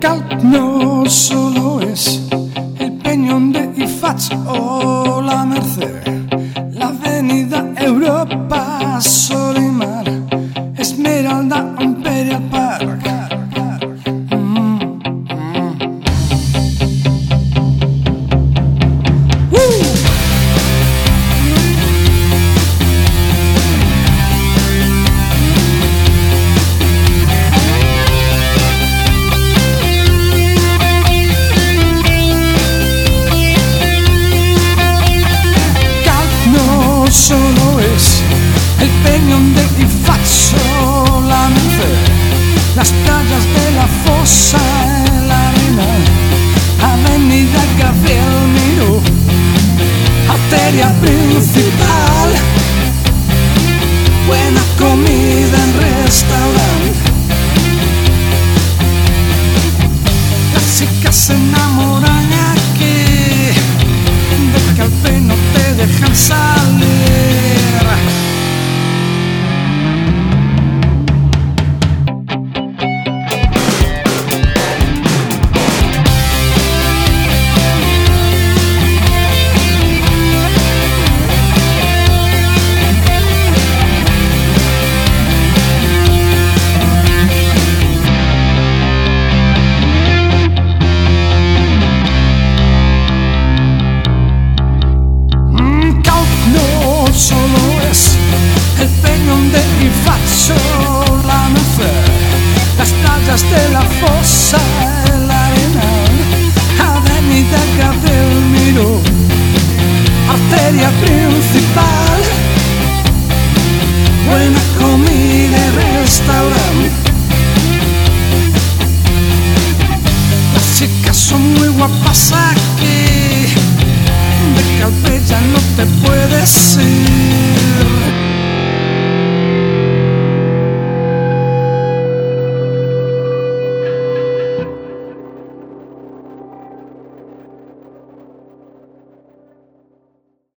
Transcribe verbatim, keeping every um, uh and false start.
Calc no solo es el Peñón de Ifats o la Merced, la Avenida Europa, Sol y Mar, Esmeralda, Imperial Park. Mm, mm. ¡Woo! Solo es el Peñón de Ifats o la Merced, las playas de la Fosa, la Arena, Avenida Gabriel Miró, arteria principal, buena comida en restaurante, las chicas se enamoran aquí, de Calpe no te dejan salir. Solo es el Peñón de Ifats o la Merced, las playas de la Fosa, la Arena, Avenida Gabriel Miró, arteria principal, buena comida y restaurante. Las chicas son muy guapas aquí, de Calpe ya no te puedes ir.